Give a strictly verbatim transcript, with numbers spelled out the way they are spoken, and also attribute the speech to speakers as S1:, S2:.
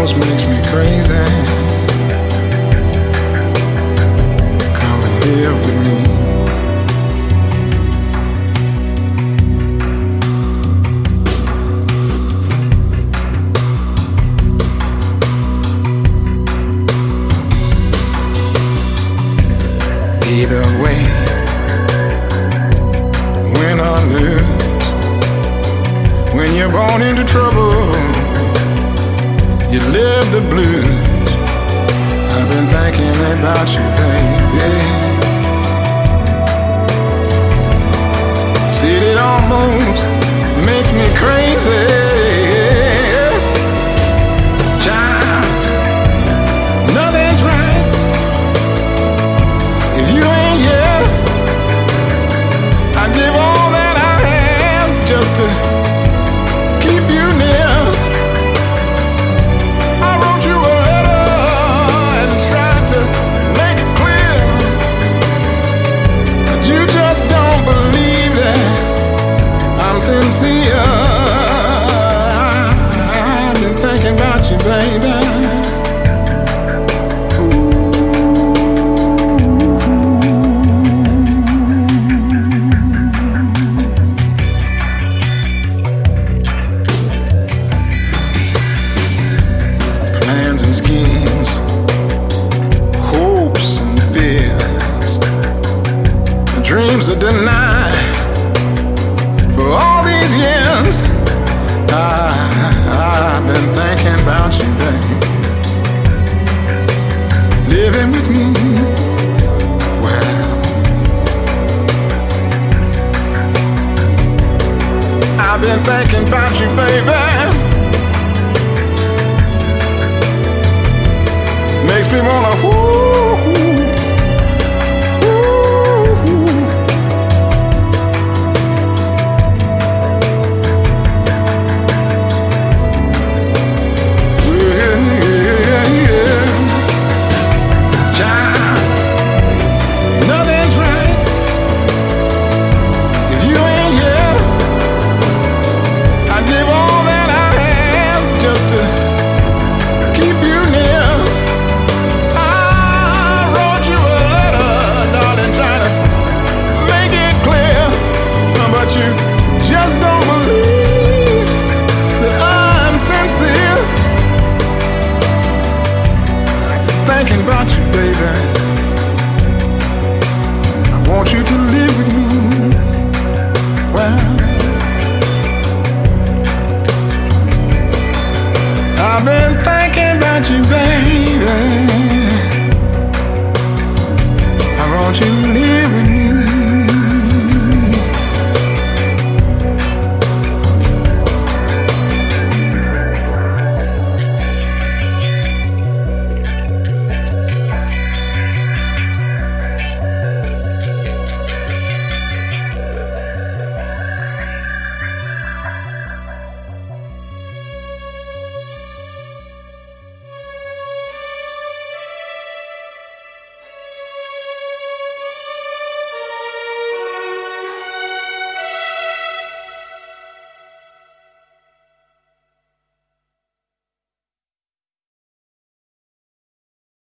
S1: almost makes me crazy. Come and live with me. Either way, win or lose, when you're born into trouble, you live the blues. I've been thinking about you, baby. See, it almost makes me crazy. Child, nothing's right if you ain't here. I'd give all that I have just to keep you near. I wrote you a letter and tried to make it clear, but you just don't believe that I'm sincere. I've been thinking about you, baby. Schemes, hopes and fears, dreams are denied for all these years. I, I've been thinking about you, babe. Living with me, well, I've been thinking about you, baby. Makes me wanna whoo, whoo, whoo. Yeah, yeah, yeah. Child, nothing's right if you ain't here. I'd give all that I have just to keep you near. You just don't believe that I'm sincere. I've been thinking about you, baby. I want you to live with me. Well, I've been thinking about you, baby.